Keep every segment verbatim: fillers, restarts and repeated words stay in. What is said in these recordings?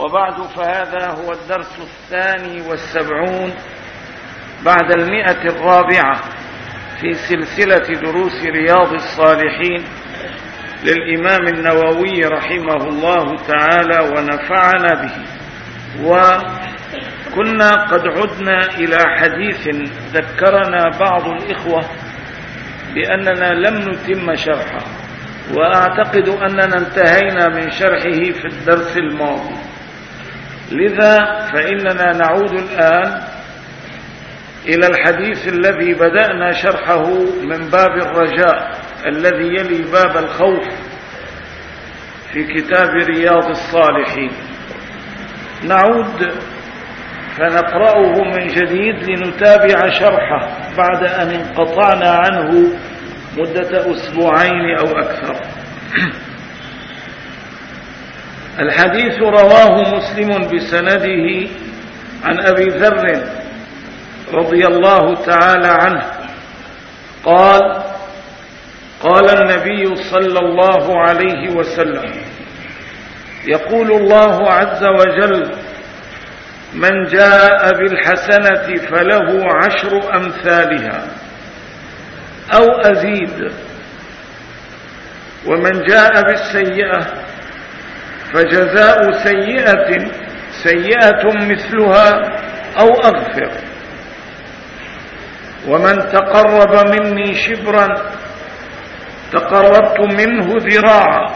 وبعد، فهذا هو الدرس الثاني والسبعون بعد المئة الرابعة في سلسلة دروس رياض الصالحين للإمام النووي رحمه الله تعالى ونفعنا به. وكنا قد عدنا إلى حديث ذكرنا بعض الإخوة بأننا لم نتم شرحه، وأعتقد أننا انتهينا من شرحه في الدرس الماضي، لذا فإننا نعود الآن إلى الحديث الذي بدأنا شرحه من باب الرجاء الذي يلي باب الخوف في كتاب رياض الصالحين. نعود فنقرأه من جديد لنتابع شرحه بعد أن انقطعنا عنه مدة أسبوعين أو أكثر. الحديث رواه مسلم بسنده عن أبي ذر رضي الله تعالى عنه قال: قال النبي صلى الله عليه وسلم: يقول الله عز وجل: من جاء بالحسنة فله عشر أمثالها أو أزيد، ومن جاء بالسيئة فجزاء سيئة سيئة مثلها أو أغفر، ومن تقرب مني شبرا تقربت منه ذراعا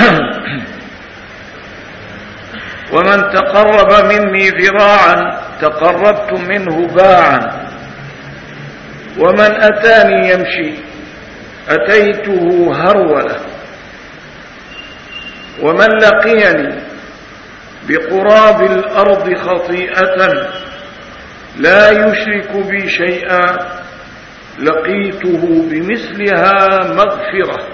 ومن تقرب مني ذراعا تقربت منه باعا، ومن أتاني يمشي أتيته هرولة، ومن لقيني بقراب الأرض خطيئة لا يشرك بي شيئا لقيته بمثلها مغفرة.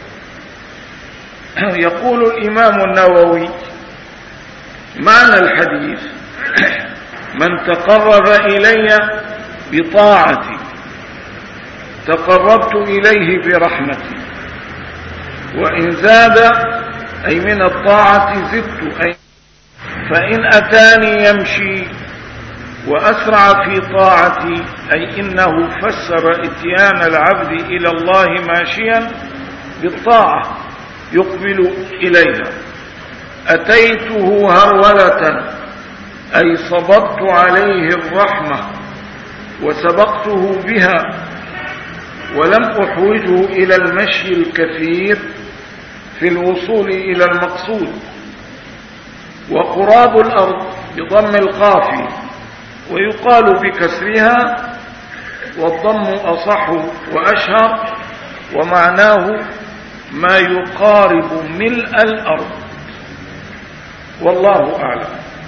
يقول الإمام النووي: معنى الحديث: من تقرب إلي بطاعتي تقربت إليه برحمتي، وإن زاد أي من الطاعة زدت، أي فإن أتاني يمشي وأسرع في طاعتي، أي إنه فسر إتيان العبد إلى الله ماشيا بالطاعة يقبل إليها. أتيته هرولة أي صببت عليه الرحمة وسبقته بها، ولم أحوجه إلى المشي الكثير في الوصول إلى المقصود. وقراب الأرض بضم القاف ويقال بكسرها، والضم أصح وأشهر، ومعناه ما يقارب ملء الأرض، والله أعلم.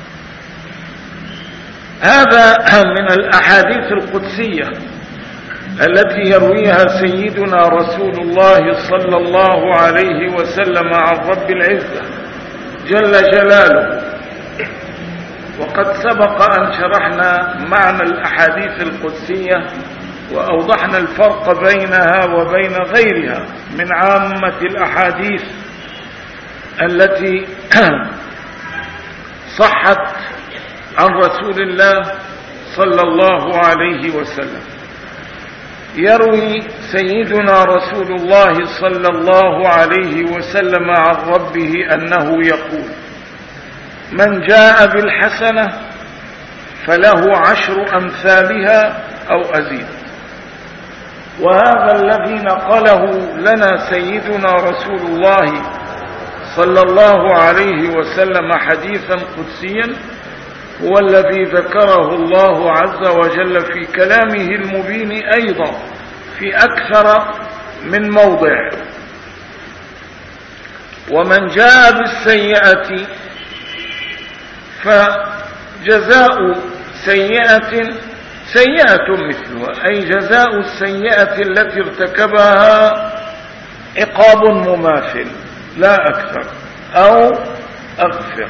هذا من الأحاديث القدسية التي يرويها سيدنا رسول الله صلى الله عليه وسلم عن رب العزة جل جلاله. وقد سبق أن شرحنا معنى الأحاديث القدسية وأوضحنا الفرق بينها وبين غيرها من عامة الأحاديث التي صحت عن رسول الله صلى الله عليه وسلم. يروي سيدنا رسول الله صلى الله عليه وسلم عن ربه أنه يقول: من جاء بالحسنة فله عشر أمثالها أو أزيد. وهذا الذي نقله لنا سيدنا رسول الله صلى الله عليه وسلم حديثا قدسيا هو الذي ذكره الله عز وجل في كلامه المبين أيضا في أكثر من موضع. ومن جاء بالسيئة فجزاء سيئة سيئة مثلها، أي جزاء السيئة التي ارتكبها عقاب مماثل لا أكثر أو أغفر.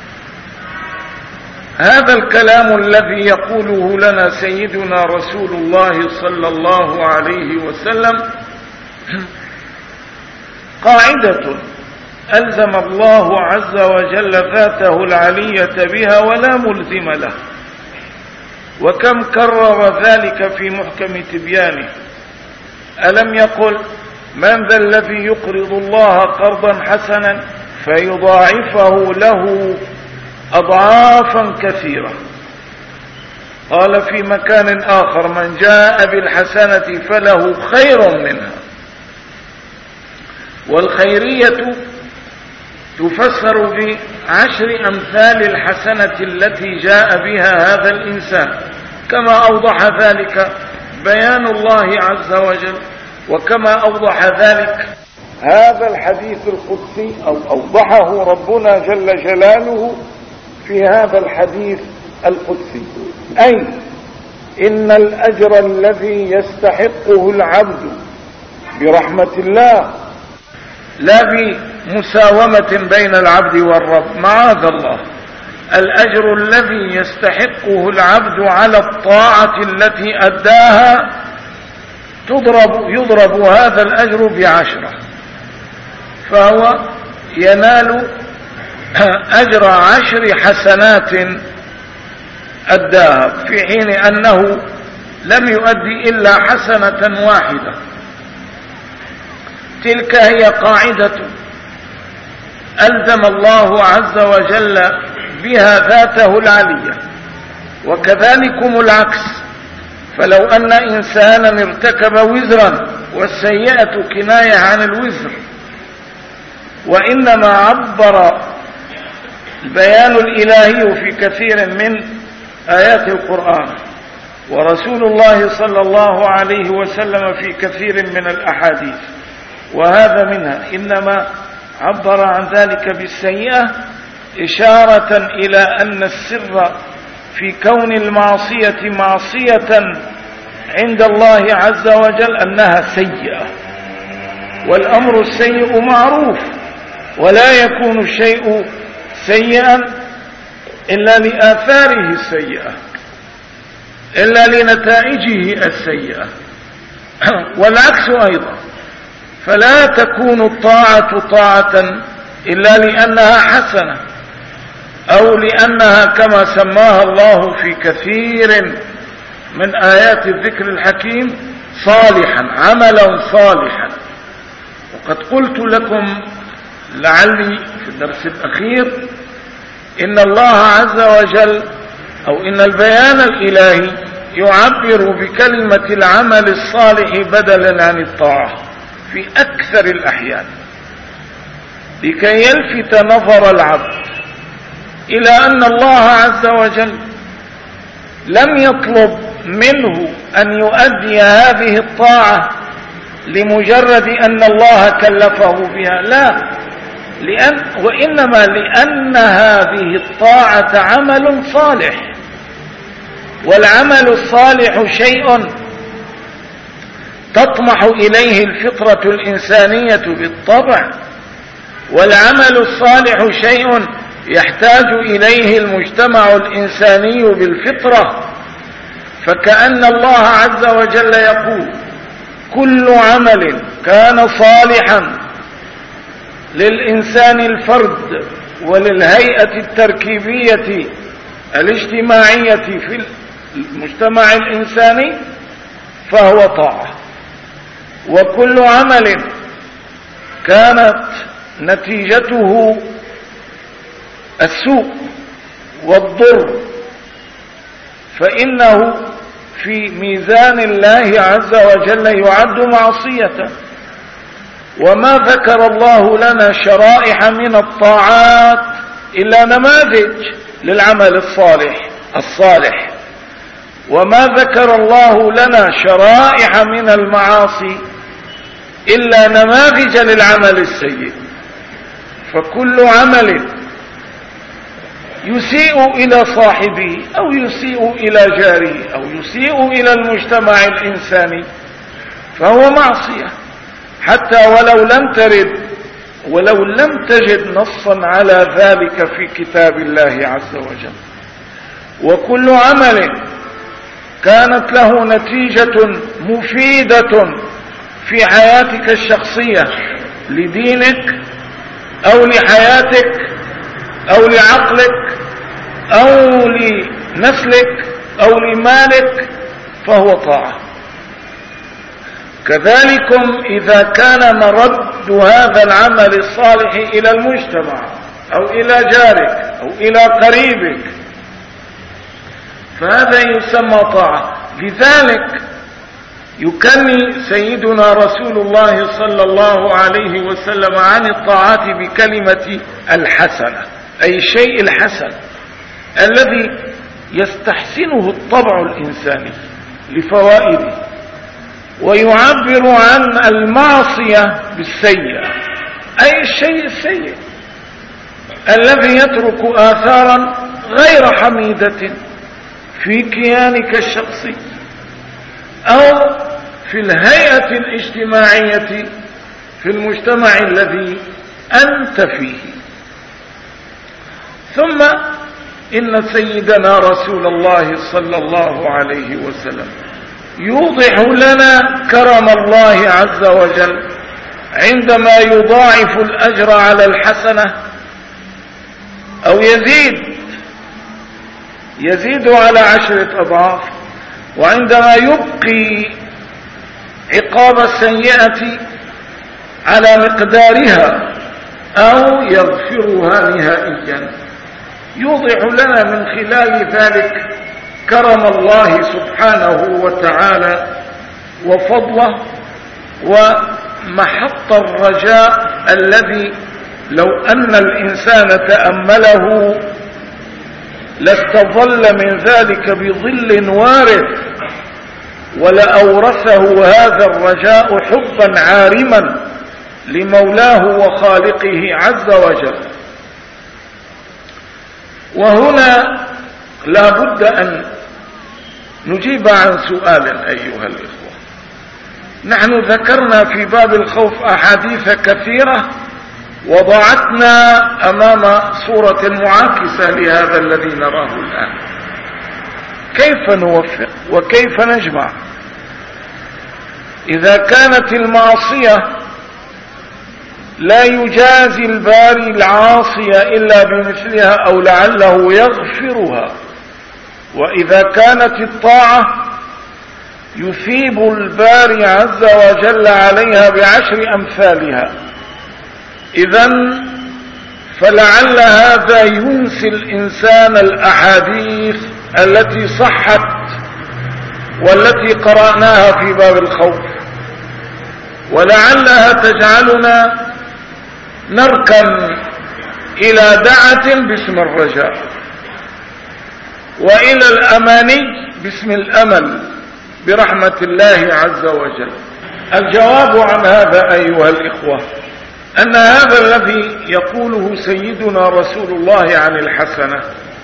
هذا الكلام الذي يقوله لنا سيدنا رسول الله صلى الله عليه وسلم قاعدة ألزم الله عز وجل ذاته العلية بها ولا ملزم له، وكم كرر ذلك في محكم تبيانه. ألم يقل: من ذا الذي يقرض الله قرضا حسنا فيضاعفه له أضعافا كثيرة؟ قال في مكان آخر: من جاء بالحسنة فله خير منها. والخيرية تفسر بعشر أمثال الحسنة التي جاء بها هذا الإنسان، كما أوضح ذلك بيان الله عز وجل، وكما أوضح ذلك هذا الحديث القدسي، أو أوضحه ربنا جل جلاله في هذا الحديث القدسي، أي إن الأجر الذي يستحقه العبد برحمة الله، لا بمساومة بين العبد والرب، معاذ الله، الأجر الذي يستحقه العبد على الطاعة التي أداها تضرب يضرب هذا الأجر بعشرة، فهو ينال أجر عشر حسنات أداها، في حين أنه لم يؤدي إلا حسنة واحدة. تلك هي قاعدة ألزم الله عز وجل بها ذاته العلية. وكذلكم العكس، فلو أن إنسانا ارتكب وزرا، والسيئة كناية عن الوزر، وإنما عبر البيان الإلهي في كثير من آيات القرآن، ورسول الله صلى الله عليه وسلم في كثير من الأحاديث، وهذا منها، إنما عبر عن ذلك بالسيئة إشارة إلى أن السر في كون المعصية معصية عند الله عز وجل أنها سيئة، والأمر السيء معروف، ولا يكون الشيء سيئا إلا لآثاره السيئة، إلا لنتائجه السيئة، والعكس أيضا. فلا تكون الطاعة طاعة إلا لأنها حسنة، أو لأنها كما سماها الله في كثير من آيات الذكر الحكيم صالحا، عملا صالحا. وقد قلت لكم لعلي في الدرس الأخير إن الله عز وجل، أو إن البيان الإلهي يعبر بكلمة العمل الصالح بدلا عن الطاعة في أكثر الأحيان، لكي يلفت نظر العبد إلى أن الله عز وجل لم يطلب منه أن يؤدي هذه الطاعة لمجرد أن الله كلفه بها، لا، لأن وإنما لأن هذه الطاعة عمل صالح، والعمل الصالح شيء تطمح إليه الفطرة الإنسانية بالطبع، والعمل الصالح شيء يحتاج إليه المجتمع الإنساني بالفطرة. فكأن الله عز وجل يقول: كل عمل كان صالحا للإنسان الفرد وللهيئة التركيبية الاجتماعية في المجتمع الإنساني فهو طاعة، وكل عمل كانت نتيجته السوء والضر فإنه في ميزان الله عز وجل يعد معصية. وما ذكر الله لنا شرائح من الطاعات إلا نماذج للعمل الصالح الصالح، وما ذكر الله لنا شرائح من المعاصي إلا نماذج للعمل السيء. فكل عمل يسيء إلى صاحبه أو يسيء إلى جاره أو يسيء إلى المجتمع الإنساني فهو معصية، حتى ولو لم ترد ولو لم تجد نصا على ذلك في كتاب الله عز وجل. وكل عمل كانت له نتيجة مفيدة في حياتك الشخصية لدينك أو لحياتك أو لعقلك أو لنسلك أو لمالك فهو طاعة. كذلكم إذا كان مرد هذا العمل الصالح إلى المجتمع أو إلى جارك أو إلى قريبك فهذا يسمى طاعة. لذلك يكني سيدنا رسول الله صلى الله عليه وسلم عن الطاعات بكلمة الحسنة، أي الشيء الحسن الذي يستحسنه الطبع الإنساني لفوائده، ويعبر عن المعصية بالسيئة، أي الشيء السيء الذي يترك آثارا غير حميدة في كيانك الشخصي أو في الهيئة الاجتماعية في المجتمع الذي أنت فيه. ثم إن سيدنا رسول الله صلى الله عليه وسلم يوضح لنا كرم الله عز وجل عندما يضاعف الأجر على الحسنة أو يزيد يزيد على عشرة أضعاف، وعندما يبقي عقاب السيئة على مقدارها أو يغفرها نهائيا. يوضح لنا من خلال ذلك كرم الله سبحانه وتعالى وفضله ومحط الرجاء الذي لو أن الإنسان تأمله لاستظل من ذلك بظل وارث، ولأورثه هذا الرجاء حبا عارما لمولاه وخالقه عز وجل. وهنا لا بد أن نجيب عن سؤال أيها الإخوة. نحن ذكرنا في باب الخوف أحاديث كثيرة وضعتنا أمام صورة معاكسة لهذا الذي نراه الآن. كيف نوفق وكيف نجمع إذا كانت المعصية لا يجازي الباري العاصية إلا بمثلها أو لعله يغفرها، وإذا كانت الطاعة يثيب الباري عز وجل عليها بعشر أمثالها؟ إذن فلعل هذا ينسي الإنسان الأحاديث التي صحت والتي قرأناها في باب الخوف، ولعلها تجعلنا نركن إلى دعة باسم الرجاء وإلى الأماني باسم الأمل برحمة الله عز وجل. الجواب عن هذا أيها الإخوة أن هذا الذي يقوله سيدنا رسول الله عن الحسنة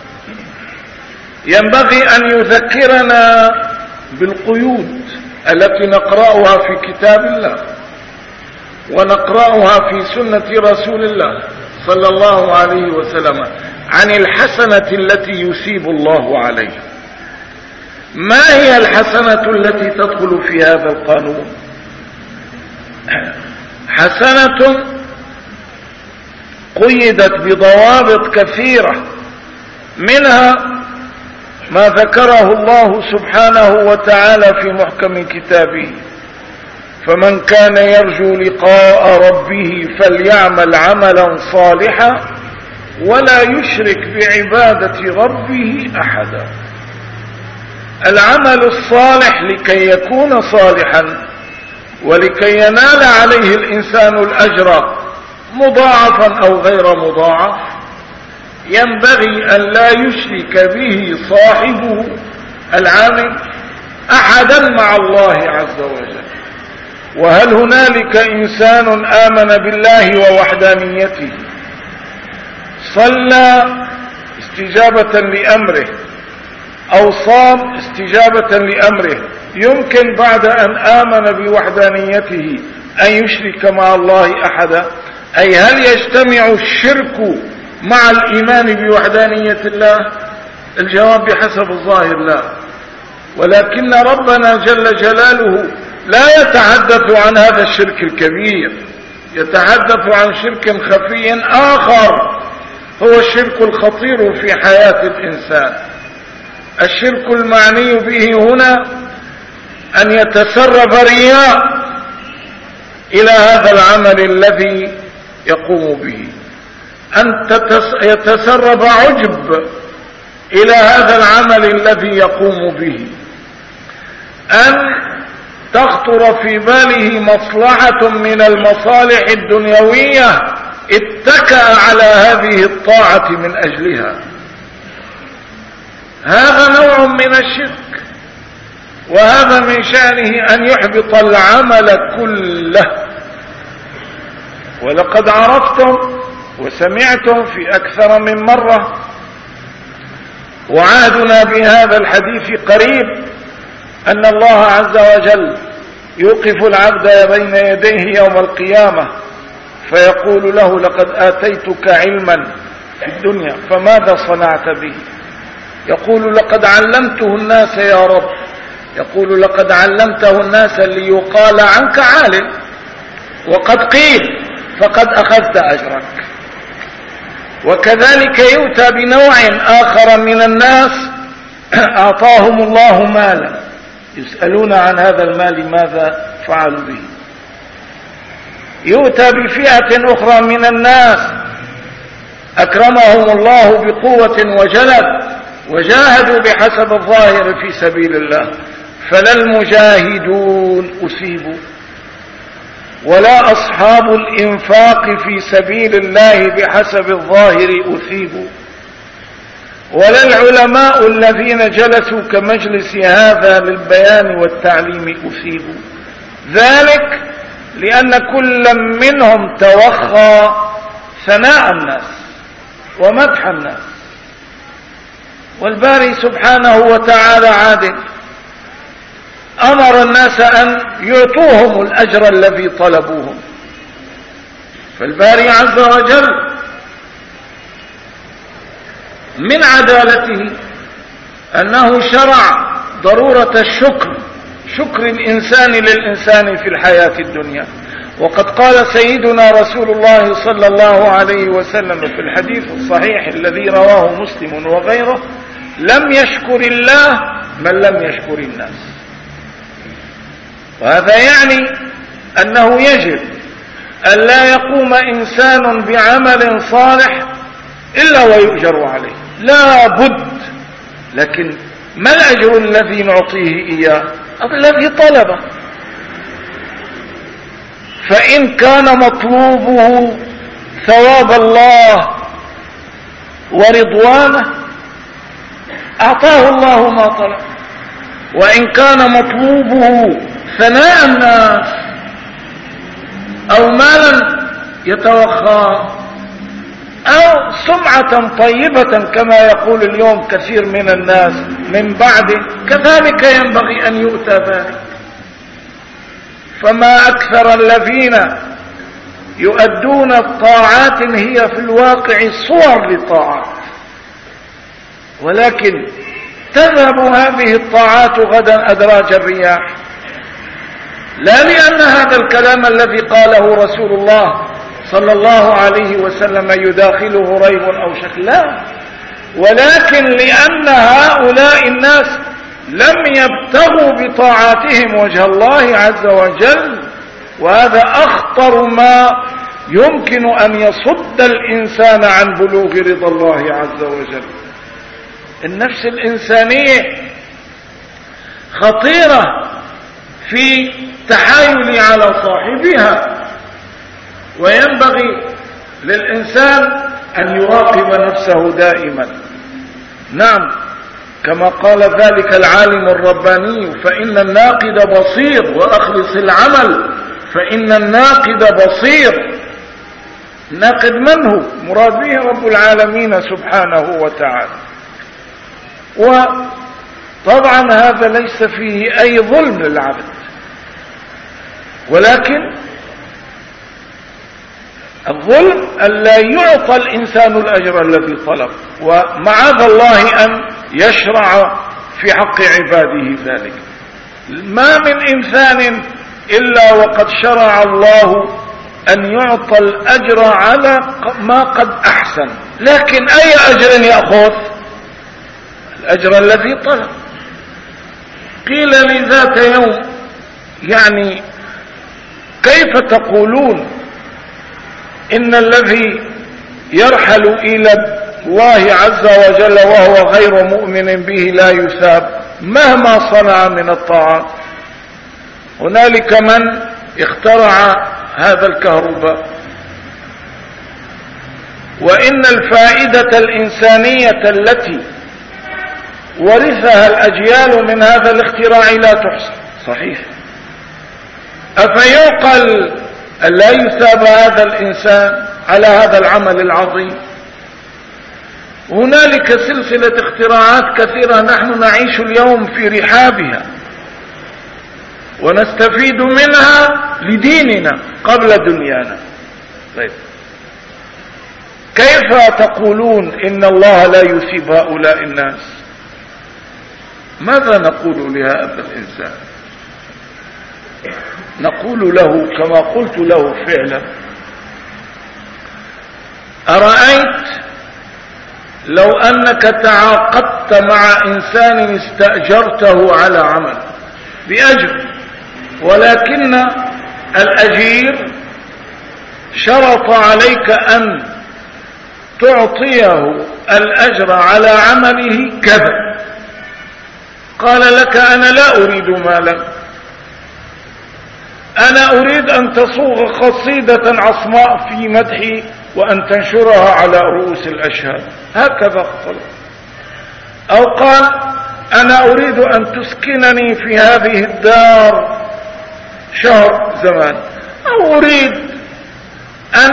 ينبغي أن يذكرنا بالقيود التي نقرأها في كتاب الله ونقرأها في سنة رسول الله صلى الله عليه وسلم عن الحسنة التي يثيب الله عليها. ما هي الحسنة التي تدخل في هذا القانون؟ حسنة قيدت بضوابط كثيرة، منها ما ذكره الله سبحانه وتعالى في محكم كتابه: فمن كان يرجو لقاء ربه فليعمل عملا صالحا ولا يشرك بعبادة ربه أحدا. العمل الصالح لكي يكون صالحا ولكي ينال عليه الإنسان الأجر مضاعفا أو غير مضاعف ينبغي أن لا يشرك به صاحبه العامل أحدا مع الله عز وجل. وهل هنالك إنسان آمن بالله ووحدانيته صلى استجابة لأمره أو صام استجابة لأمره يمكن بعد أن آمن بوحدانيته أن يشرك مع الله أحدا؟ أي هل يجتمع الشرك مع الإيمان بوحدانية الله؟ الجواب بحسب الظاهر لا، ولكن ربنا جل جلاله لا يتحدث عن هذا الشرك الكبير، يتحدث عن شرك خفي آخر هو الشرك الخطير في حياة الإنسان. الشرك المعني به هنا أن يتسرب رياء إلى هذا العمل الذي يقوم به، أن يتسرب عجب إلى هذا العمل الذي يقوم به، أن تخطر في باله مصلحة من المصالح الدنيوية اتكأ على هذه الطاعة من أجلها. هذا نوع من الشرك، وهذا من شأنه أن يحبط العمل كله. ولقد عرفتم وسمعتم في أكثر من مرة، وعهدنا بهذا الحديث قريب، أن الله عز وجل يوقف العبد بين يديه يوم القيامة فيقول له: لقد آتيتك علما في الدنيا فماذا صنعت به؟ يقول: لقد علمته الناس يا رب. يقول: لقد علمته الناس ليقال عنك عالم، وقد قيل فقد أخذت أجرك. وكذلك يؤتى بنوع آخر من الناس أعطاهم الله مالا يسألون عن هذا المال ماذا فعلوا به. يؤتى بفئة أخرى من الناس أكرمهم الله بقوة وجلد وجاهدوا بحسب الظاهر في سبيل الله، فلا المجاهدون أصيبوا ولا أصحاب الإنفاق في سبيل الله بحسب الظاهر أثيبوا، ولا العلماء الذين جلسوا كمجلس هذا للبيان والتعليم أثيبوا. ذلك لأن كل منهم توخى ثناء الناس ومدح الناس، والباري سبحانه وتعالى عادل، أمر الناس أن يعطوهم الأجر الذي طلبوهم. فالباري عز وجل من عدالته أنه شرع ضرورة الشكر، شكر الإنسان للإنسان في الحياة الدنيا. وقد قال سيدنا رسول الله صلى الله عليه وسلم في الحديث الصحيح الذي رواه مسلم وغيره: لم يشكر الله من لم يشكر الناس. وهذا يعني أنه يجب أن لا يقوم إنسان بعمل صالح إلا ويؤجر عليه، لا بد. لكن ما الأجر الذي نعطيه إياه؟ الذي طلبه. فإن كان مطلوبه ثواب الله ورضوانه أعطاه الله ما طلب، وإن كان مطلوبه ثناء الناس أو مالا يتوخى أو سمعة طيبة كما يقول اليوم كثير من الناس من بعده، كذلك ينبغي أن يؤتى ذلك. فما أكثر الذين يؤدون الطاعات هي في الواقع صور للطاعات، ولكن تذهب هذه الطاعات غدا أدراج الرياح، لا لأن هذا الكلام الذي قاله رسول الله صلى الله عليه وسلم يداخله ريب أو شك، لا، ولكن لأن هؤلاء الناس لم يبتغوا بطاعاتهم وجه الله عز وجل، وهذا أخطر ما يمكن أن يصد الإنسان عن بلوغ رضا الله عز وجل. النفس الإنسانية خطيرة في تحايل على صاحبها، وينبغي للإنسان أن يراقب نفسه دائما. نعم، كما قال ذلك العالم الرباني: فإن الناقد بصير، وأخلص العمل فإن الناقد بصير. ناقد من هو؟ مراد به رب العالمين سبحانه وتعالى. وطبعا هذا ليس فيه أي ظلم للعبد، ولكن الظلم ألا يعطى الإنسان الأجر الذي طلب، ومعاذ الله أن يشرع في حق عباده ذلك. ما من إنسان إلا وقد شرع الله أن يعطى الأجر على ما قد أحسن، لكن أي أجر يأخذ؟ الأجر الذي طلب. قيل لي ذات يوم يعني كيف تقولون إن الذي يرحل إلى الله عز وجل وهو غير مؤمن به لا يثاب مهما صنع من الطاعات؟ هنالك من اخترع هذا الكهرباء، وإن الفائدة الإنسانية التي ورثها الأجيال من هذا الاختراع لا تحصى. صحيح، أفيعقل أن لا يثاب هذا الإنسان على هذا العمل العظيم؟ هنالك سلسلة اختراعات كثيرة نحن نعيش اليوم في رحابها ونستفيد منها لديننا قبل دنيانا. طيب، كيف تقولون إن الله لا يثيب هؤلاء الناس؟ ماذا نقول لهذا الإنسان؟ نقول له كما قلت له فعلا: أرأيت لو أنك تعاقدت مع إنسان استأجرته على عمل بأجر، ولكن الأجير شرط عليك أن تعطيه الأجر على عمله كذا، قال لك: أنا لا أريد مالا، أنا أريد أن تصوغ قصيدة عصماء في مدحي وأن تنشرها على رؤوس الأشهاد، هكذا قال. أو قال: أنا أريد أن تسكنني في هذه الدار شهر زمان، أو أريد أن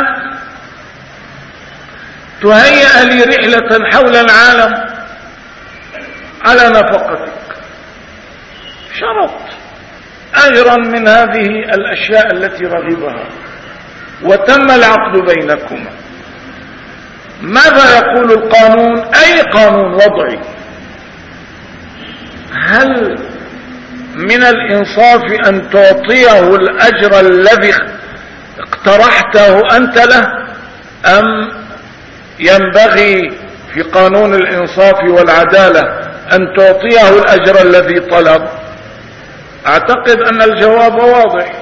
تهيئ لي رحلة حول العالم على نفقتك. شرط أجرا من هذه الأشياء التي رغبها، وتم العقد بينكما. ماذا يقول القانون؟ أي قانون وضعي؟ هل من الإنصاف أن تعطيه الأجر الذي اقترحته أنت له، أم ينبغي في قانون الإنصاف والعدالة أن تعطيه الأجر الذي طلب؟ أعتقد أن الجواب واضح.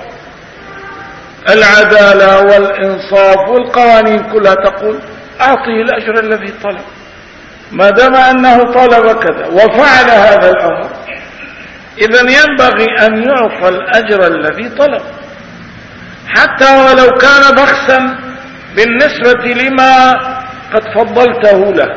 العدالة والإنصاف والقوانين كلها تقول: أعطيه الأجر الذي طلب، ما دام أنه طلب كذا وفعل هذا الأمر، إذن ينبغي أن يعطى الأجر الذي طلب، حتى ولو كان بخسا بالنسبة لما قد فضلته له.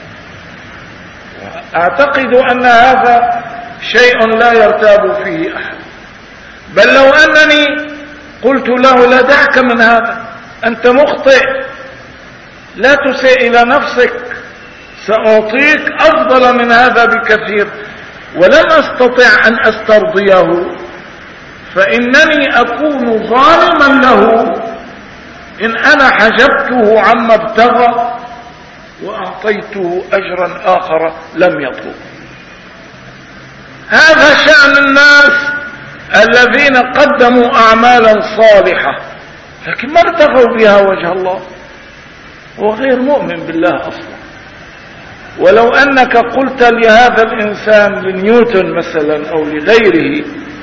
أعتقد أن هذا شيء لا يرتاب فيه أحد. بل لو أنني قلت له: لا دعك من هذا، أنت مخطئ، لا تسيء إلى نفسك، سأعطيك أفضل من هذا بكثير، ولم أستطع أن أسترضيه، فإنني أكون ظالما له إن أنا حجبته عما ابتغى وأعطيته أجرا آخر لم يطلب. هذا شأن الناس الذين قدموا أعمالا صالحة لكن ما ارتغوا بها وجه الله، هو غير مؤمن بالله أصلا. ولو أنك قلت لهذا الإنسان، لنيوتن مثلا أو لغيره: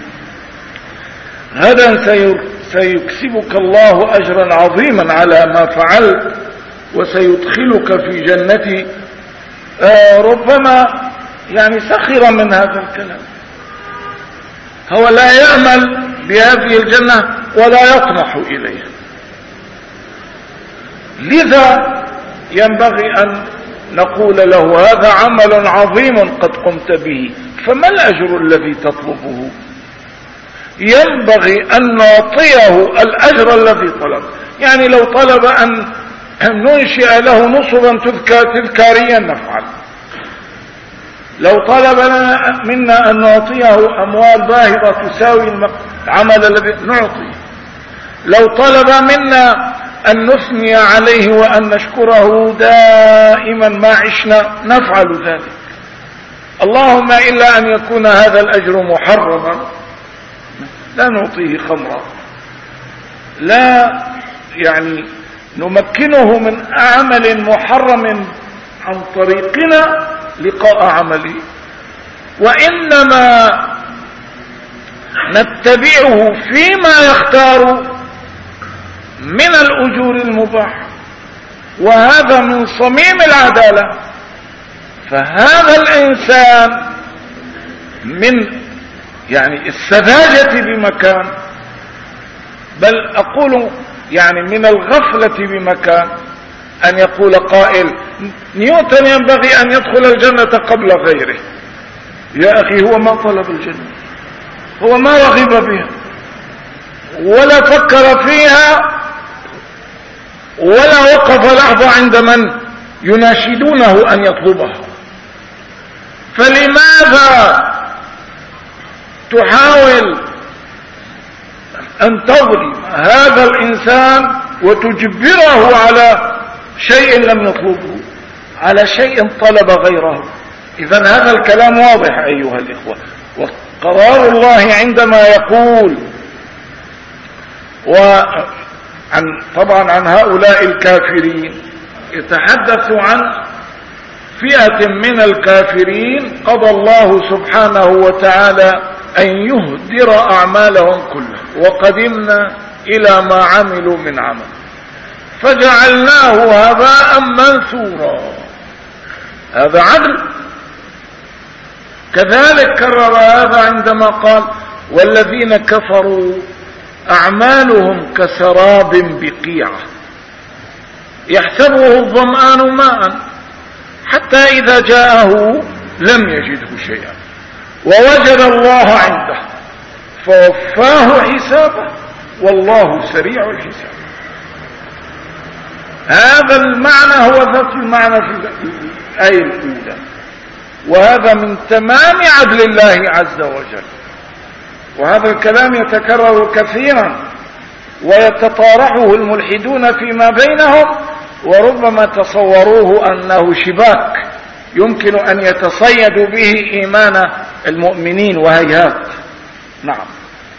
غدا سيكسبك الله أجرا عظيما على ما فعلت وسيدخلك في جنتي، آه ربما يعني سخر من هذا الكلام. هو لا يأمل بهذه الجنة ولا يطمح إليها. لذا ينبغي أن نقول له: هذا عمل عظيم قد قمت به، فما الأجر الذي تطلبه؟ ينبغي أن نعطيه الأجر الذي طلب. يعني لو طلب أن ننشئ له نصبا تذكاريا نفعل، لو طلب منا أن نعطيه أموال باهظة تساوي العمل الذي نعطيه، لو طلب منا أن نثني عليه وأن نشكره دائما ما عشنا نفعل ذلك. اللهم إلا أن يكون هذا الأجر محرما، لا نعطيه خمرا، لا يعني نمكنه من عمل محرم عن طريقنا لقاء عمله، وإنما نتبعه فيما يختار من الأجور المباحة، وهذا من صميم العدالة. فهذا الإنسان من يعني السذاجة بمكان، بل أقول يعني من الغفلة بمكان، أن يقول قائل نيوتن ينبغي أن يدخل الجنة قبل غيره. يا أخي هو ما طلب الجنة، هو ما رغب بها ولا فكر فيها ولا وقف لحظة عند من يناشدونه أن يطلبها. فلماذا تحاول أن تظلم هذا الإنسان وتجبره على شيء لم يطلبه، على شيء طلب غيره؟ إذن هذا الكلام واضح أيها الإخوة. وقرار الله عندما يقول وعن طبعا عن هؤلاء الكافرين، يتحدث عن فئة من الكافرين قضى الله سبحانه وتعالى أن يهدر أعمالهم كلها، وقدمنا إلى ما عملوا من عمل فجعلناه هباء منثورا. هذا عدل. كذلك كرر هذا عندما قال والذين كفروا أعمالهم كسراب بقيعة يحسبه الظمآن ماء حتى إذا جاءه لم يجده شيئا ووجد الله عنده فوفاه حسابه والله سريع الحساب. هذا المعنى هو ذات المعنى في الآية الأولى، وهذا من تمام عدل الله عز وجل. وهذا الكلام يتكرر كثيرا ويتطارحه الملحدون فيما بينهم، وربما تصوروه أنه شباك يمكن أن يتصيدوا به إيمان المؤمنين، وهيهات. نعم.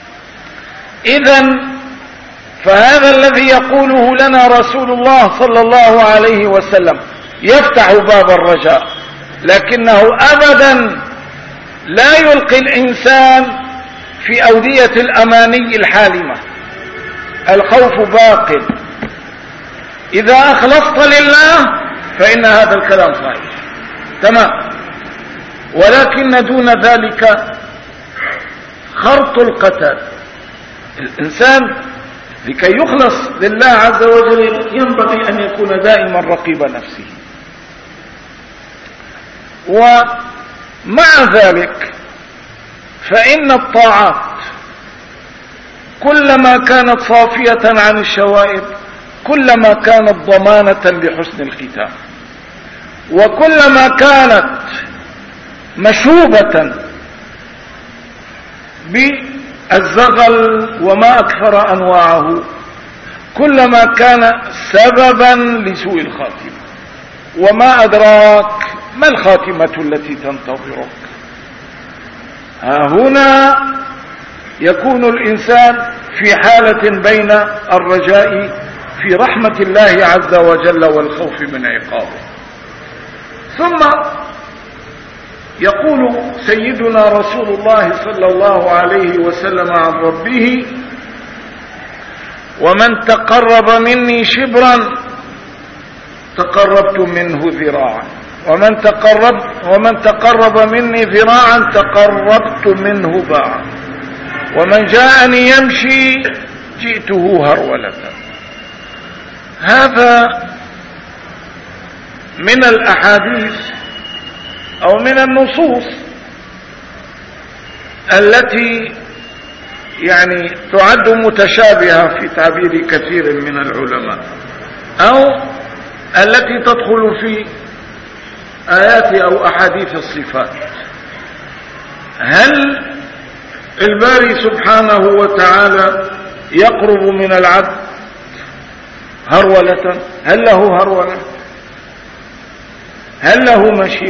إذن فهذا الذي يقوله لنا رسول الله صلى الله عليه وسلم يفتح باب الرجاء، لكنه أبدا لا يلقي الإنسان في أودية الأماني الحالمة. الخوف باق. إذا أخلصت لله فإن هذا الكلام صحيح تمام، ولكن دون ذلك خرط القتال. الإنسان لكي يخلص لله عز وجل ينبغي أن يكون دائما رقيب نفسه. ومع ذلك فإن الطاعات كلما كانت صافية عن الشوائب كلما كانت ضمانة لحسن الختام، وكلما كانت مشوبة بالزغل وما أكثر أنواعه كلما كان سببا لسوء الخاتمة. وما أدراك ما الخاتمة التي تنتظرك؟ ها هنا يكون الإنسان في حالة بين الرجاء في رحمة الله عز وجل والخوف من عقابه. ثم يقول سيدنا رسول الله صلى الله عليه وسلم عن ربه ومن تقرب مني شبرا تقربت منه ذراعا ومن تقرب ومن تقرب مني ذراعا تقربت منه باعا ومن جاءني يمشي جئته هرولة. هذا من الأحاديث أو من النصوص التي يعني تعد متشابهة في تعبير كثير من العلماء، أو التي تدخل في آيات أو أحاديث الصفات. هل الباري سبحانه وتعالى يقرب من العبد هرولة؟ هل له هرولة؟ هل له مشي؟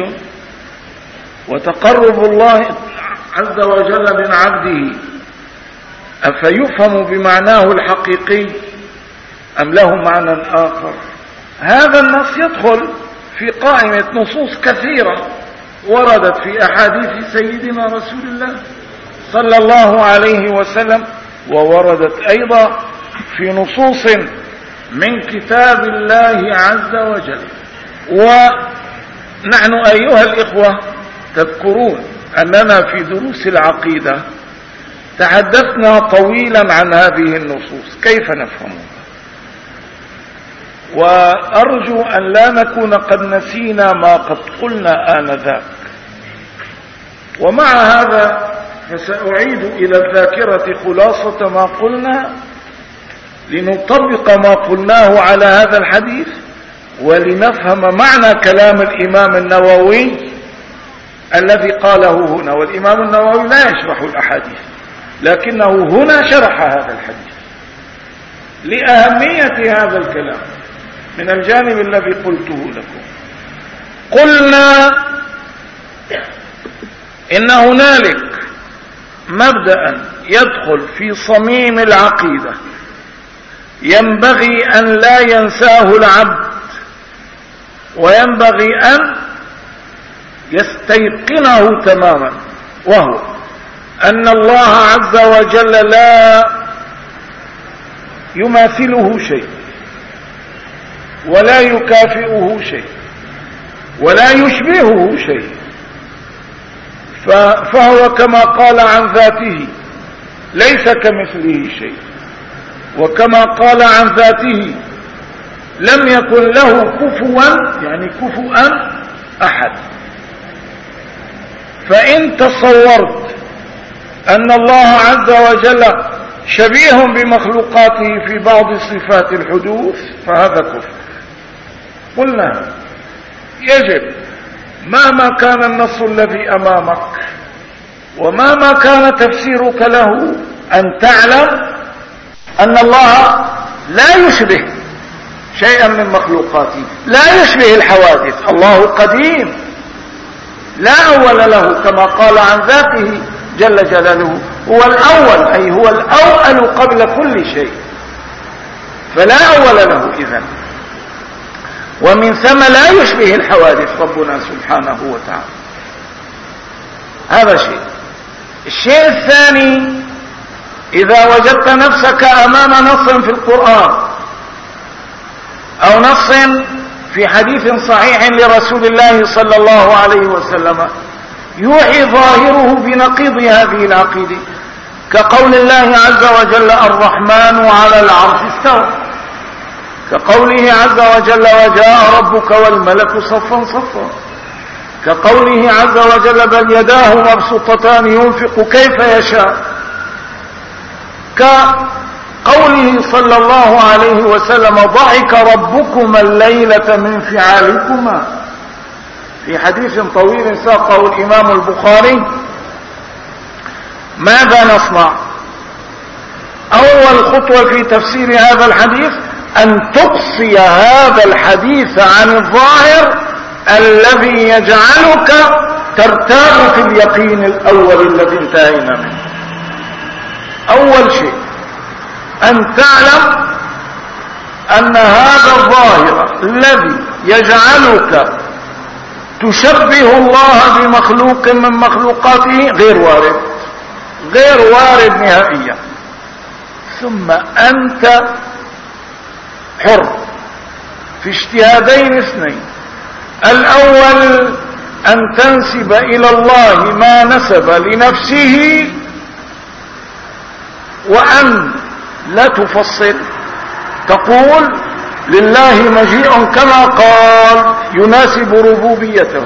وتقرب الله عز وجل من عبده أفيفهم بمعناه الحقيقي أم له معنى آخر؟ هذا النص يدخل في قائمة نصوص كثيرة وردت في أحاديث سيدنا رسول الله صلى الله عليه وسلم، ووردت أيضا في نصوص من كتاب الله عز وجل. ونحن أيها الإخوة تذكرون أننا في دروس العقيدة تحدثنا طويلا عن هذه النصوص كيف نفهمها، وأرجو أن لا نكون قد نسينا ما قد قلنا آنذاك. ومع هذا فسأعيد إلى الذاكرة خلاصة ما قلنا لنطبق ما قلناه على هذا الحديث، ولنفهم معنى كلام الإمام النووي الذي قاله هنا. والإمام النووي لا يشرح الأحاديث، لكنه هنا شرح هذا الحديث لأهمية هذا الكلام من الجانب الذي قلته لكم. قلنا إن هنالك مبدأ يدخل في صميم العقيدة ينبغي أن لا ينساه العبد، وينبغي أن يستيقنه تماما، وهو أن الله عز وجل لا يماثله شيء، ولا يكافئه شيء، ولا يشبهه شيء، فهو كما قال عن ذاته ليس كمثله شيء، وكما قال عن ذاته لم يكن له كفوا يعني كفوا أحد. فإن تصورت أن الله عز وجل شبيه بمخلوقاته في بعض صفات الحدوث فهذا كفر. قلنا يجب مهما كان النص الذي أمامك ومهما كان تفسيرك له أن تعلم أن الله لا يشبه شيئا من مخلوقاته، لا يشبه الحوادث. الله قديم لا أول له، كما قال عن ذاته جل جلاله هو الأول، أي هو الأول قبل كل شيء، فلا أول له إذن، ومن ثم لا يشبه الحوادث ربنا سبحانه وتعالى. هذا شيء. الشيء الثاني، إذا وجدت نفسك أمام نص في القرآن أو نص في حديث صحيح لرسول الله صلى الله عليه وسلم يوحي ظاهره بنقيض هذه العقيدة، كقول الله عز وجل الرحمن على العرش استوى، كقوله عز وجل وجاء ربك والملك صفا صفا، كقوله عز وجل بل يداه مبسوطتان ينفق كيف يشاء، كقوله صلى الله عليه وسلم ضحك ربكما الليلة من فعالكما، في حديث طويل ساقه الإمام البخاري. ماذا نصنع؟ أول خطوة في تفسير هذا الحديث أن تقصي هذا الحديث عن الظاهر الذي يجعلك ترتاب في اليقين الأول الذي انتهينا منه. أول شيء أن تعلم أن هذا الظاهر الذي يجعلك تشبه الله بمخلوق من مخلوقاته غير وارد، غير وارد نهائيا. ثم أنت حر في اجتهادين اثنين، الأول أن تنسب إلى الله ما نسب لنفسه، وأن لا تفصل، تقول لله مجيء كما قال يناسب ربوبيته،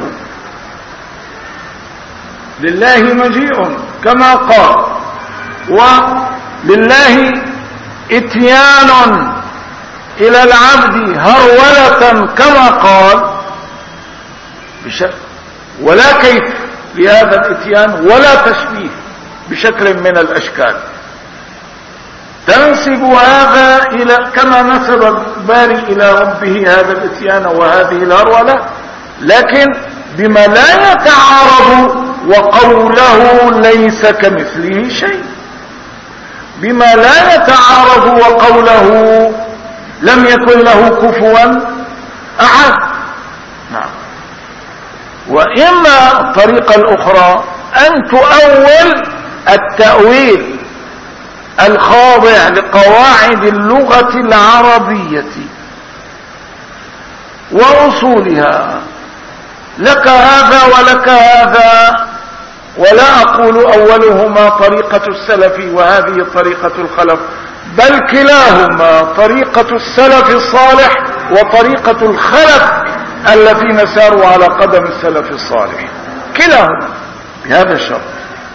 لله مجيء كما قال، ولله اتيان إلى العبد هرولة كما قال، بشكل ولا كيف لهذا الاتيان ولا تشبيه بشكل من الأشكال. تنسب هذا إلى كما نسب الباري إلى ربه هذا الاتيان وهذه الهرولة، لكن بما لا يتعارض، وقوله ليس كمثله شيء، بما لا يتعارض وقوله لم يكن له كفوا أحد. نعم. وإما الطريقة الأخرى أن تؤول التأويل الخاضع لقواعد اللغة العربية وأصولها، لك هذا ولك هذا، ولا أقول أولهما طريقة السلف وهذه طريقة الخلف، بل كلاهما طريقة السلف الصالح وطريقة الخلف الذين ساروا على قدم السلف الصالح، كلاهما بهذا الشرط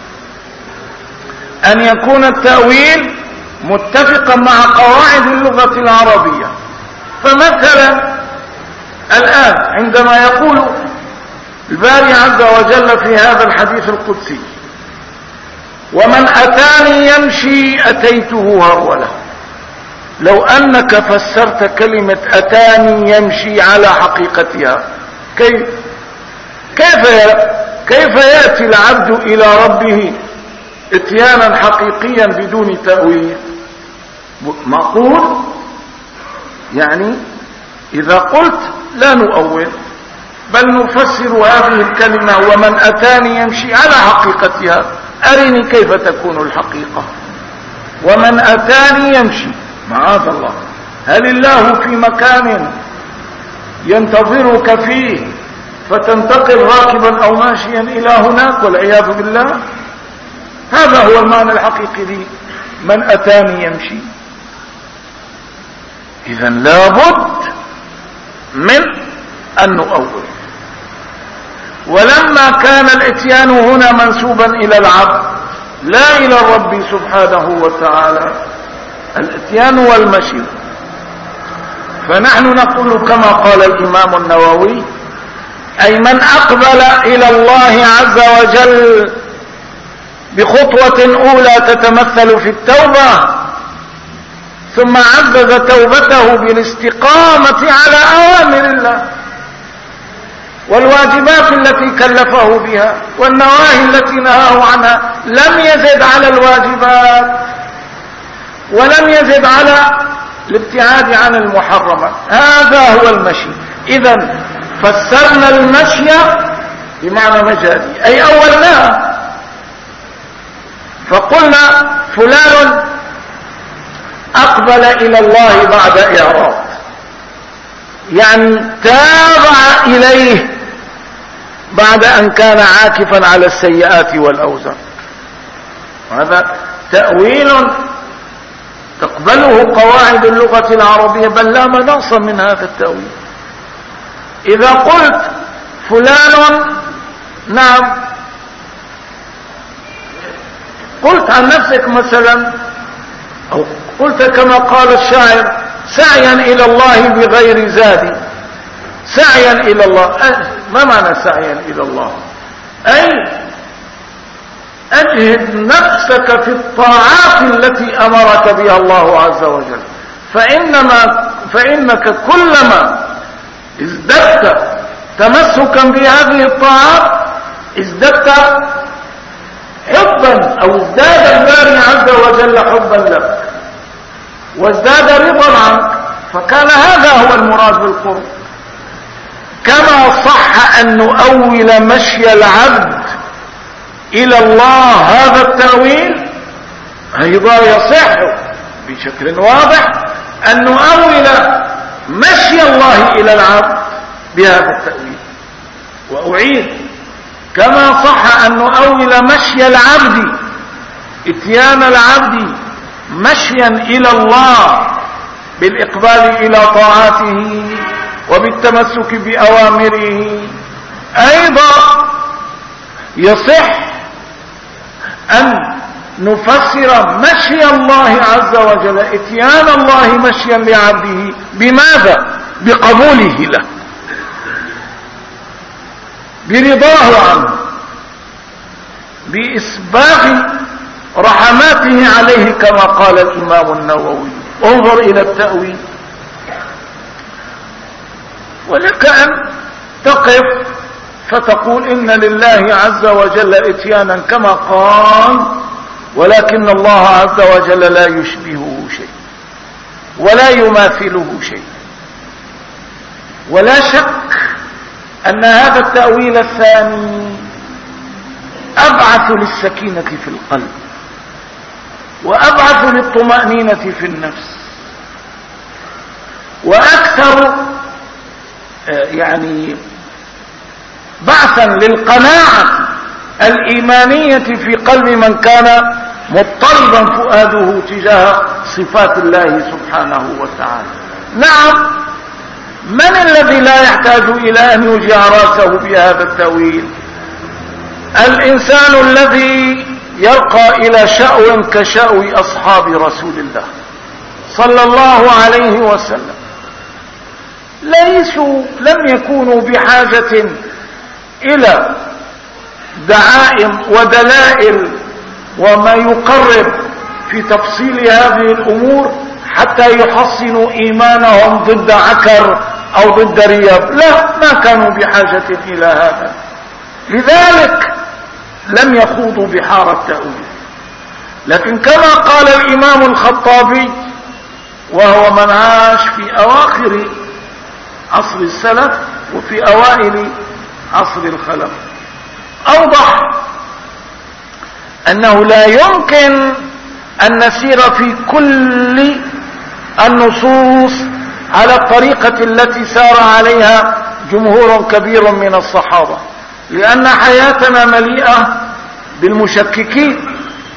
أن يكون التأويل متفقا مع قواعد اللغة العربية. فمثلا الآن عندما يقول الباري عز وجل في هذا الحديث القدسي: ومن أتاني يمشي أتيته هرولا، لو أنك فسرت كلمة أتاني يمشي على حقيقتها، كيف كيف كيف يأتي العبد إلى ربه اتيانا حقيقيا بدون تأويل؟ معقول؟ يعني إذا قلت لا نؤول بل نفسر هذه الكلمة ومن أتاني يمشي على حقيقتها، أرني كيف تكون الحقيقة. ومن أتاني يمشي، معاذ الله، هل الله في مكان ينتظرك فيه فتنتقل راكبا أو ماشيا إلى هناك والعياذ بالله؟ هذا هو المعنى الحقيقي لي من أتاني يمشي. إذا لابد من أن نؤول. ولما كان الاتيان هنا منسوبا إلى العبد لا إلى الرب سبحانه وتعالى، الاتيان والمشي، فنحن نقول كما قال الإمام النووي: أي من أقبل إلى الله عز وجل بخطوة أولى تتمثل في التوبة، ثم عزز توبته بالاستقامة على أوامر الله والواجبات التي كلفه بها والنواهي التي نهاه عنها، لم يزد على الواجبات ولم يزد على الابتعاد عن المحرمات. هذا هو المشي. إذن فسرنا المشي بمعنى مجازي، أي أولناه، فقلنا فلان أقبل إلى الله بعد إعراض، يعني تابع إليه بعد أن كان عاكفا على السيئات والأوزار. هذا تأويل تقبله قواعد اللغة العربية، بل لا مناص من هذا التأويل. إذا قلت فلان، نعم، قلت عن نفسك مثلا، أو قلت كما قال الشاعر: سعيا إلى الله بغير زاد. سعيا إلى الله، ما معنى سعيا إلى الله؟ أي أجهد نفسك في الطاعات التي أمرك بها الله عز وجل، فإنما فإنك كلما ازددت تمسكا بهذه الطاعات ازددت حبا، أو ازداد الباري عز وجل حبا لك وازداد رضا عنك، فكان هذا هو المراد بالقرب. كما صح أن نؤول مشي العبد إلى الله هذا التأويل، أيضا يصح بشكل واضح أن نؤول مشي الله إلى العبد بهذا التأويل. وأعيد: كما صح أن نؤول مشي العبد، اتيان العبد مشيا إلى الله بالإقبال إلى طاعاته وبالتمسك بأوامره، أيضا يصح أن نفسر مشي الله عز وجل، اتيان الله مشيا لعبده، بماذا؟ بقبوله له، برضاه عنه، بإسباغ رحماته عليه كما قال الإمام النووي. انظر إلى التأويل. ولك أن تقف فتقول إن لله عز وجل اتيانا كما قال، ولكن الله عز وجل لا يشبهه شيء. ولا يماثله شيء. ولا شك أن هذا التأويل الثاني أبعث للسكينة في القلب، وأبعث للطمأنينة في النفس، وأكثر يعني بعثا للقناعة الإيمانية في قلب من كان مضطربا فؤاده تجاه صفات الله سبحانه وتعالى. نعم، من الذي لا يحتاج إلى أن يوجع رأسه بهذا التأويل؟ الإنسان الذي يرقى إلى شأو كشأو أصحاب رسول الله صلى الله عليه وسلم، ليسوا لم يكونوا بحاجة إلى دعائم ودلائل وما يقرب في تفصيل هذه الأمور حتى يحصنوا إيمانهم ضد عكر أو ضد رياض. لا، ما كانوا بحاجة إلى هذا، لذلك لم يخوضوا بحار التأويل. لكن كما قال الإمام الخطابي، وهو من عاش في أواخر عصر السلف وفي أوائل عصر الخلف، أوضح أنه لا يمكن أن نسير في كل النصوص على الطريقة التي سار عليها جمهور كبير من الصحابة، لأن حياتنا مليئة بالمشككين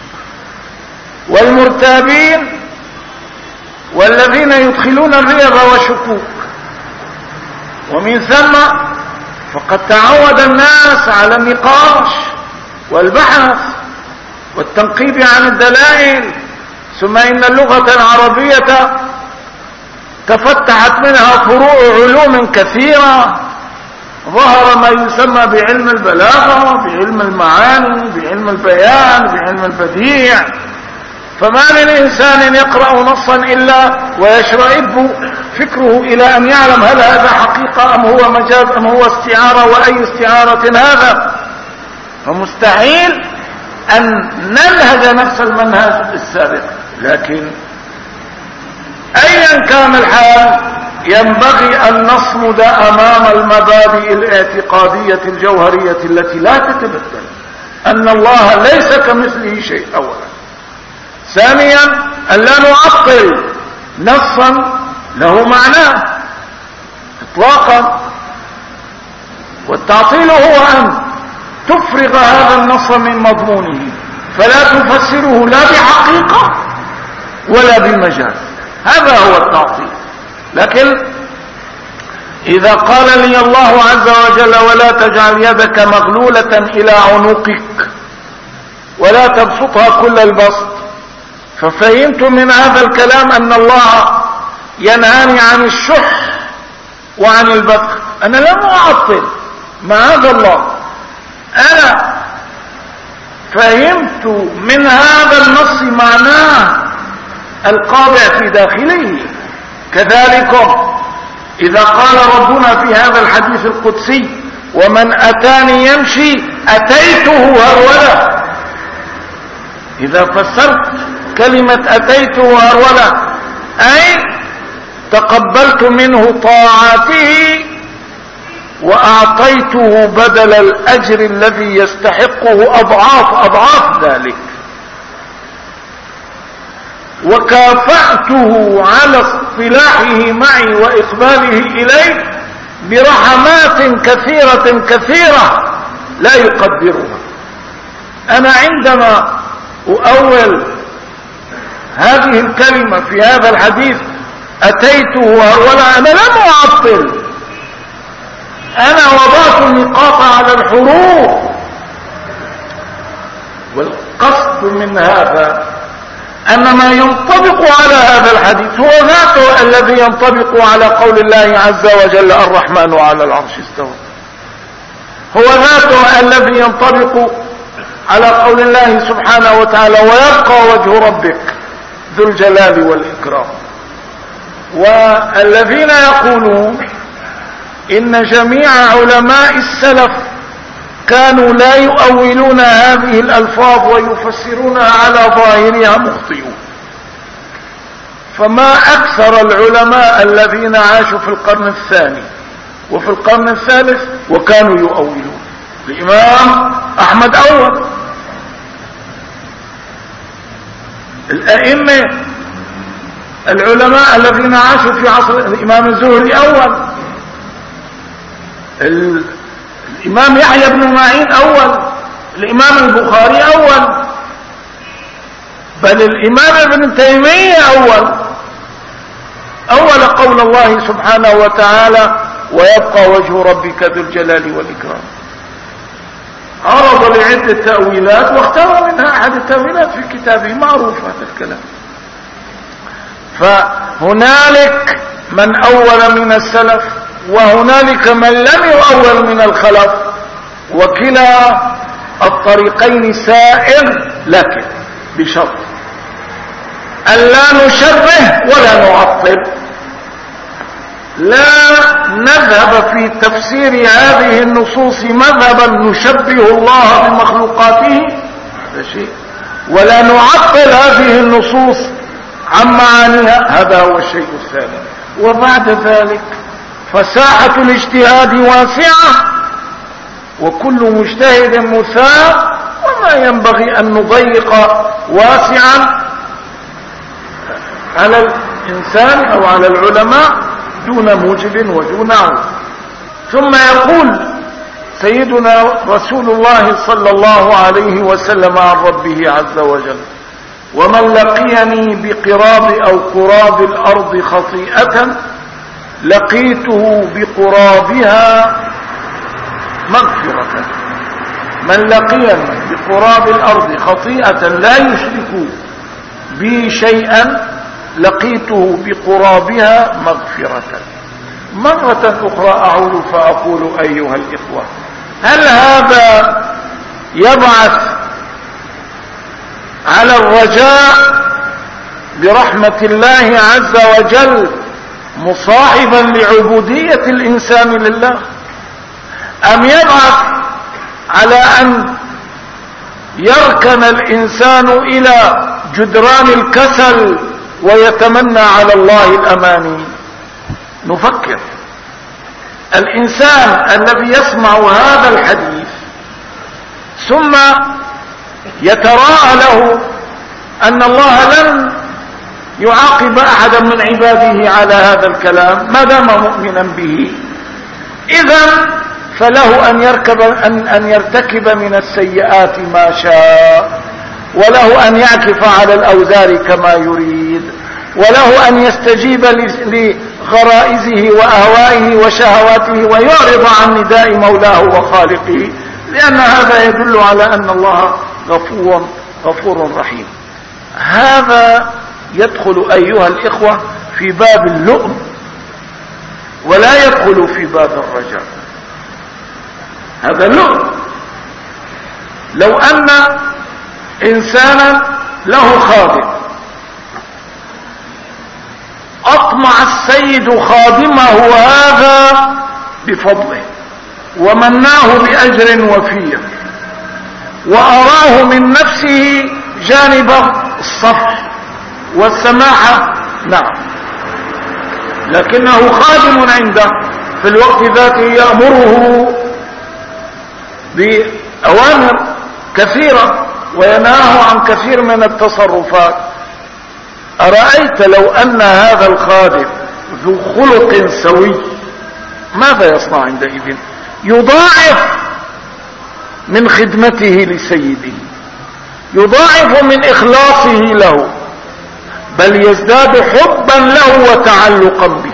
والمرتابين والذين يدخلون الريب والشكوك. ومن ثم فقد تعود الناس على النقاش والبحث والتنقيب عن الدلائل، ثم إن اللغة العربية تفتحت منها فروع علوم كثيرة، ظهر ما يسمى بعلم البلاغة، بعلم المعاني، بعلم البيان، بعلم البديع. فما من إنسان يقرأ نصا إلا ويشرئب فكره إلى أن يعلم هل هذا حقيقة أم هو مجاز أم هو استعارة، وأي استعارة هذا. فمستحيل أن ننهج نفس المنهج السابق، لكن أيا كان الحال ينبغي أن نصمد أمام المبادئ الاعتقادية الجوهرية التي لا تتبدل، أن الله ليس كمثله شيء أولا. ثانيا، أن لا نعطل نصا له معناه إطلاقا، والتعطيل هو أن تفرغ هذا النص من مضمونه فلا تفسره لا بحقيقة ولا بمجاز، هذا هو التعطيل. لكن إذا قال لي الله عز وجل ولا تجعل يدك مغلولة إلى عنقك ولا تبسطها كل البسط، ففهمت من هذا الكلام أن الله ينهاني عن الشح وعن البخل. أنا لم أعطل معاذ الله، أنا فهمت من هذا النص معناه القابع في داخله. كذلك إذا قال ربنا في هذا الحديث القدسي ومن أتاني يمشي أتيته هرولا، إذا فسرت كلمة أتيته هرولا أي تقبلت منه طاعاته وأعطيته بدل الأجر الذي يستحقه أضعاف أضعاف ذلك، وكافأته على اصطلاحه معي وإقباله إلي برحمات كثيرة كثيرة لا يقدرها. أنا عندما أؤول هذه الكلمة في هذا الحديث أتيته هرولا، أنا لم أعطل، أنا وضعت النقاط على الحروف. والقصد من هذا أن ما ينطبق على هذا الحديث هو ذاته الذي ينطبق على قول الله عز وجل الرحمن على العرش استوى، هو ذاته الذي ينطبق على قول الله سبحانه وتعالى ويبقى وجه ربك ذو الجلال والإكرام. والذين يقولون إن جميع علماء السلف كانوا لا يؤولون هذه الألفاظ ويفسرونها على ظاهرها مخطئون. فما أكثر العلماء الذين عاشوا في القرن الثاني وفي القرن الثالث وكانوا يؤولون. الإمام أحمد أول، الأئمة العلماء الذين عاشوا في عصر الإمام الزهري أول، الإمام يحيى بن معين أول، الإمام البخاري أول، بل الإمام ابن تيمية أول. أول قول الله سبحانه وتعالى ويبقى وجه ربك ذو الجلال والإكرام. عرض لعدة تأويلات واختار منها أحد التأويلات في كتابه، معروف هذا الكلام. فهنالك من أول من السلف وهنالك من لم يؤول من الخلف، وكلا الطريقين سائر، لكن بشرط ألا نشبه ولا نعطل. لا نذهب في تفسير هذه النصوص مذهبا نشبه الله بمخلوقاته، هذا شيء، ولا نعطل هذه النصوص عن معانيها، هذا هو الشيء الثاني. وبعد ذلك فساحة الاجتهاد واسعة وكل مجتهد مثاب، وما ينبغي أن نضيق واسعا على الإنسان أو على العلماء دون موجب ودون عوض. ثم يقول سيدنا رسول الله صلى الله عليه وسلم عن ربه عز وجل: ومن لقيني بقراب أو قراب الأرض خطيئة لقيته بقرابها مغفرة. من لقيني بقراب الأرض خطيئة لا يشرك بي شيئا لقيته بقرابها مغفرة. مرة أخرى أعود فأقول أيها الإخوة، هل هذا يبعث على الرجاء برحمة الله عز وجل مصاحبا لعبودية الإنسان لله، أم يبعث على أن يركن الإنسان إلى جدران الكسل ويتمنى على الله الأماني؟ نفكر. الإنسان الذي يسمع هذا الحديث ثم يتراءى له أن الله لن يعاقب أحدا من عباده على هذا الكلام ما دام مؤمنا به، إذن فله أن يركب أن, أن يرتكب من السيئات ما شاء، وله أن يعكف على الأوزار كما يريد، وله أن يستجيب لغرائزه وأهوائه وشهواته ويعرض عن نداء مولاه وخالقه، لأن هذا يدل على أن الله غفور غفور رحيم. هذا يدخل أيها الإخوة في باب اللؤم ولا يدخل في باب الرجاء. هذا لؤم. لو أن إنسانا له خادم أطمع السيد خادمه هذا بفضله ومناه بأجر وفير وأراه من نفسه جانب الصفح والسماحة، نعم، لكنه خادم عنده في الوقت ذاته يأمره بأوامر كثيرة وينهاه عن كثير من التصرفات. أرأيت لو أن هذا الخادم ذو خلق سوي ماذا يصنع عندئذ؟ يضاعف من خدمته لسيده، يضاعف من إخلاصه له، بل يزداد حبا له وتعلقا به.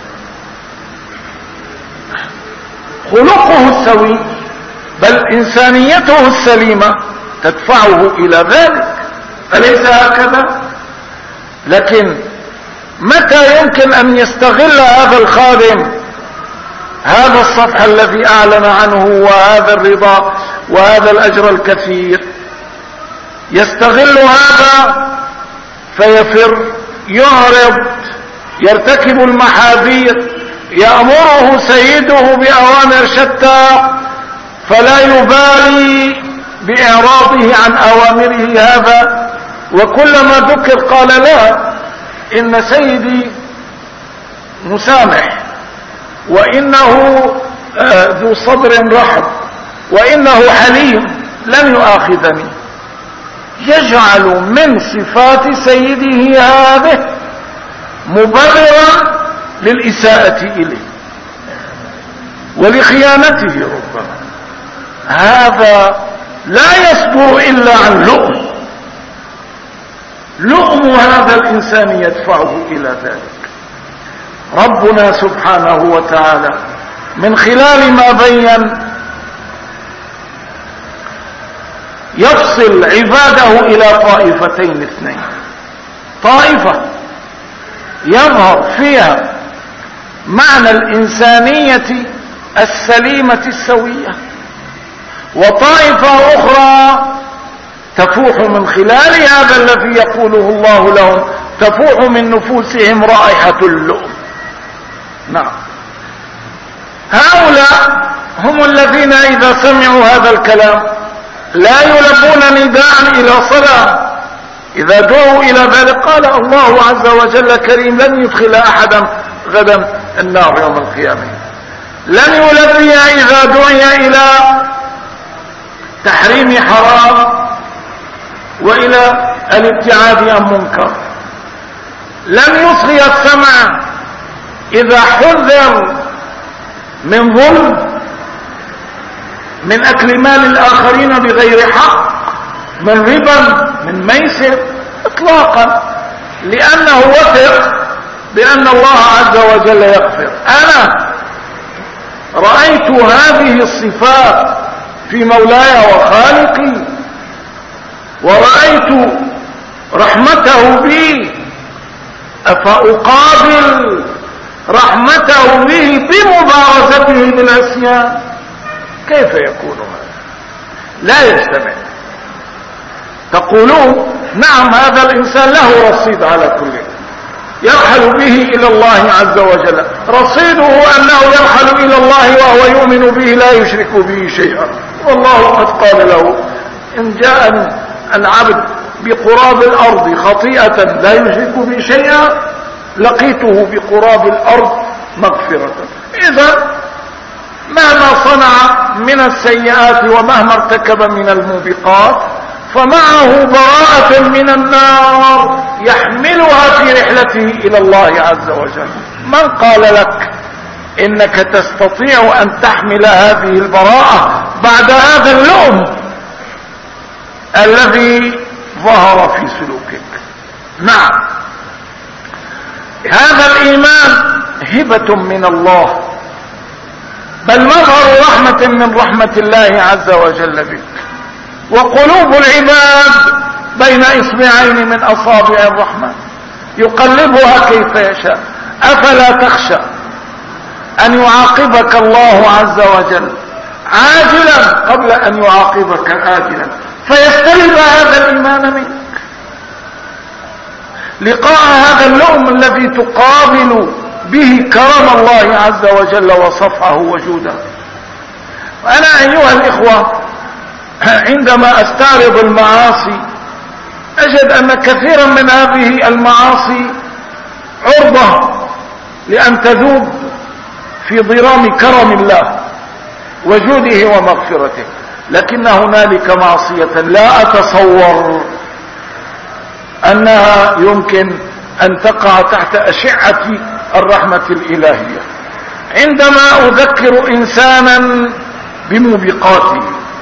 خلقه السوي بل إنسانيته السليمة تدفعه إلى ذلك، أليس هكذا؟ لكن متى يمكن أن يستغل هذا الخادم هذا الصفح الذي أعلن عنه وهذا الرضا وهذا الأجر الكثير؟ يستغل هذا فيفر، يعرض، يرتكب المحاذير، يأمره سيده بأوامر شتى فلا يبالي بإعراضه عن أوامره هذا، وكلما ذكر قال لا، إن سيدي مسامح، وإنه ذو صدر رحب، وإنه حليم لن يؤاخذني، يجعل من صفات سيده هذه مبررا للإساءة إليه ولخيانته ربما. هذا لا يصدر إلا عن لؤم، لؤم هذا الإنسان يدفعه إلى ذلك. ربنا سبحانه وتعالى من خلال ما بين يفصل عباده إلى طائفتين اثنين، طائفة يظهر فيها معنى الإنسانية السليمة السوية، وطائفة أخرى تفوح من خلال هذا الذي يقوله الله لهم، تفوح من نفوسهم رائحة اللؤم. نعم، هؤلاء هم الذين إذا سمعوا هذا الكلام لا يلبون نداء إلى صلاة، إذا دعوا إلى ذلك قال الله عز وجل كريم لن يدخل أحدا غدا النار يوم القيامة، لن يلبي إذا دعي إلى تحريم حرام وإلى الابتعاد عن منكر، لن يصغي السمع إذا حذر من ظلم، من أكل مال الآخرين بغير حق، من ربا، من ميسر إطلاقا، لأنه وثق بأن الله عز وجل يغفر. أنا رأيت هذه الصفات في مولاي وخالقي، ورأيت رحمته بي، أفأقابل رحمته به بمبارزته بالعصيان؟ كيف يكون هذا؟ لا يجتمع. تقولون نعم هذا الإنسان له رصيد على كل، يرحل به إلى الله عز وجل، رصيده أنه يرحل إلى الله وهو يؤمن به لا يشرك به شيئا، والله قد قال له إن جاءني العبد بقراب الأرض خطيئة لا يشرك به شيئا لقيته بقراب الأرض مغفرة. إذا مهما صنع من السيئات ومهما ارتكب من الموبقات فمعه براءة من النار يحملها في رحلته إلى الله عز وجل. من قال لك إنك تستطيع أن تحمل هذه البراءة بعد هذا اللؤم الذي ظهر في سلوكك؟ نعم، هذا الإيمان هبة من الله، بل مظهر رحمة من رحمة الله عز وجل بك. وقلوب العباد بين إصبعين من أصابع الرحمن يقلبها كيف يشاء. أفلا تخشى أن يعاقبك الله عز وجل عاجلا قبل أن يعاقبك آجلا فيستلب هذا الإيمان منك؟ لقاء هذا اللؤم الذي تقابل به كرم الله عز وجل وصفحه وجوده. وأنا أيها الإخوة عندما أستعرض المعاصي أجد أن كثيرا من هذه المعاصي عرضة لأن تذوب في ضرام كرم الله وجوده ومغفرته، لكن هنالك معصية لا أتصور أنها يمكن أن تقع تحت أشعة الرحمة الإلهية. عندما أذكر إنسانا بموبقاته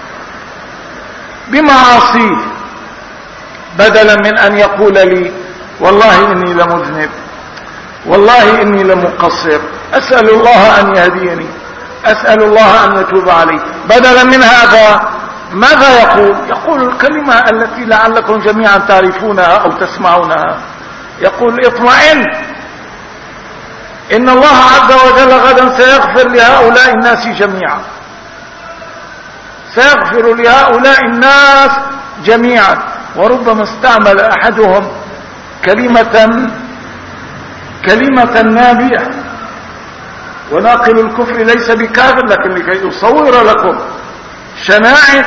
بمعاصيه بدلا من أن يقول لي والله إني لمذنب، والله إني لمقصر، أسأل الله أن يهديني، أسأل الله أن يتوب علي، بدلا من هذا ماذا يقول؟ يقول الكلمة التي لعلكم جميعا تعرفونها أو تسمعونها، يقول اطمئن إن الله عز وجل غدا سيغفر لهؤلاء الناس جميعا، سيغفر لهؤلاء الناس جميعا. وربما استعمل أحدهم كلمة كلمة نابية، وناقل الكفر ليس بكافر، لكن لكي يصور لكم شناعة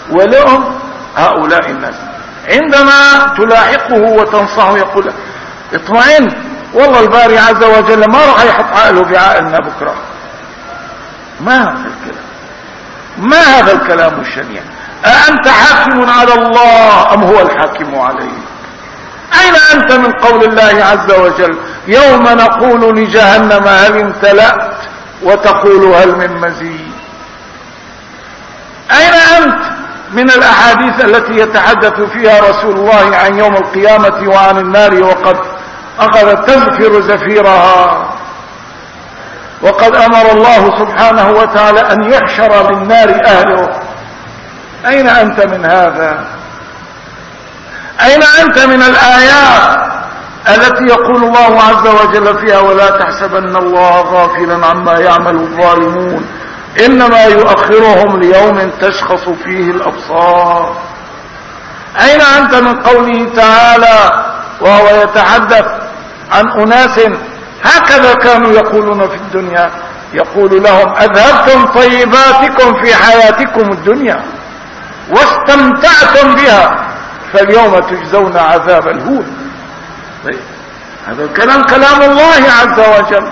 ولؤم هؤلاء الناس. عندما تلاحقه وتنصحه يقول اطمئن، والله الباري عز وجل ما راح يحط عقله بعقلنا بكرة. ما هذا الكلام، ما هذا الكلام الشنيع. أأنت حاكم على الله أم هو الحاكم عليك؟ أين أنت من قول الله عز وجل يوم نقول لجهنم هل امتلأت وتقول هل من مزيد؟ أين أنت من الأحاديث التي يتحدث فيها رسول الله عن يوم القيامة وعن النار وقد أخذت تزفر زفيرها، وقد أمر الله سبحانه وتعالى أن يحشر للنار أهله؟ أين أنت من هذا؟ أين أنت من الآيات التي يقول الله عز وجل فيها ولا تحسبن الله غافلا عما يعمل الظالمون إنما يؤخرهم ليوم تشخص فيه الأبصار؟ أين أنت من قوله تعالى وهو يتحدث عن أناس هكذا كانوا يقولون في الدنيا، يقول لهم أذهبتم طيباتكم في حياتكم الدنيا واستمتعتم بها فاليوم تجزون عذاب الهون. طيب هذا الكلام كلام الله عز وجل.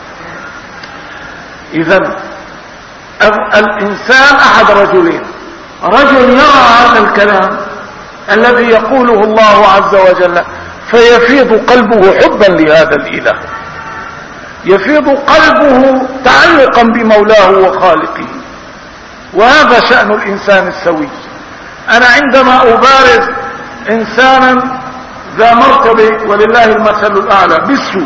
إذن الإنسان أحد رجلين، رجل يرى هذا الكلام الذي يقوله الله عز وجل فيفيض قلبه حبا لهذا الإله، يفيض قلبه تعلقا بمولاه وخالقه، وهذا شأن الإنسان السوي. أنا عندما أبارز إنسانا ذا مرتبة ولله المثل الأعلى بالسوء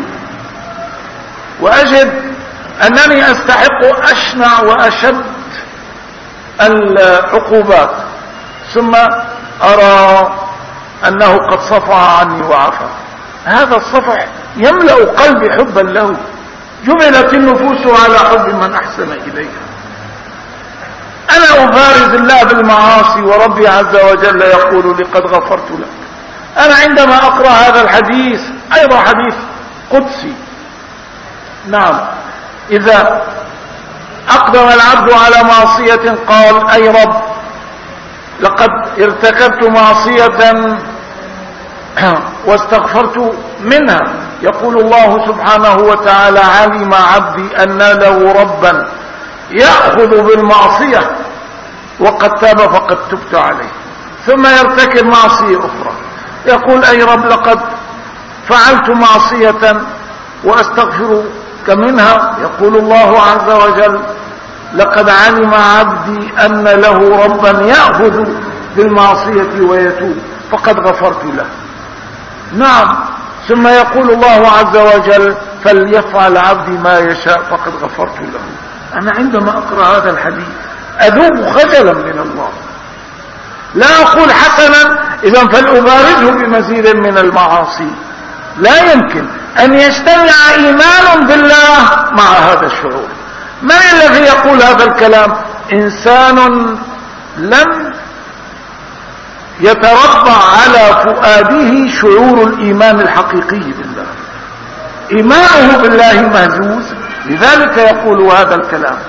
وأجد أنني أستحق أشنع وأشد العقوبات ثم أرى أنه قد صفع عني وعفى، هذا الصفح يملأ قلبي حبا له. جبلت النفوس على حب من أحسن إليها. أنا أبارز الله بالمعاصي وربي عز وجل يقول لقد غفرت لك. أنا عندما أقرأ هذا الحديث أيضا حديث قدسي، نعم، إذا أقدم العبد على معصية قال أي رب لقد ارتكبت معصية واستغفرت منها، يقول الله سبحانه وتعالى علم عبدي أن له ربا يأخذ بالمعصية وقد تاب فقد تبت عليه، ثم يرتكب معصية أخرى يقول أي رب لقد فعلت معصية وأستغفرك منها، يقول الله عز وجل لقد علم عبدي أن له ربا يأخذ بالمعصية ويتوب فقد غفرت له. نعم، ثم يقول الله عز وجل فليفعل عبدي ما يشاء فقد غفرت له. أنا عندما أقرأ هذا الحديث أذوب خجلا من الله، لا أقول حسنا إذا فلأبارزه بمزيد من المعاصي، لا يمكن أن يجتمع إيمان بالله مع هذا الشعور. من الذي يقول هذا الكلام؟ إنسان لم يتربع على فؤاده شعور الإيمان الحقيقي بالله، إيمانه بالله مهزوز، لذلك يقول هذا الكلام.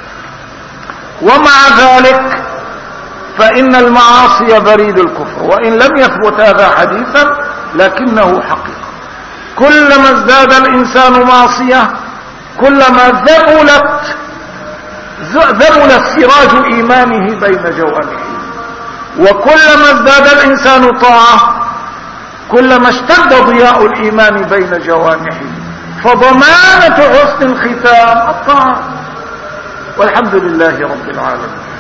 ومع ذلك فإن المعاصي بريد الكفر، وإن لم يثبت هذا حديثا لكنه حقيقة. كلما ازداد الإنسان معصية كلما ذبلت ذبل سراج إيمانه بين جوانحه، وكلما ازداد الإنسان طاعة كلما اشتد ضياء الإيمان بين جوانحه. فضمانة حسن الختام الطاعة، والحمد لله رب العالمين.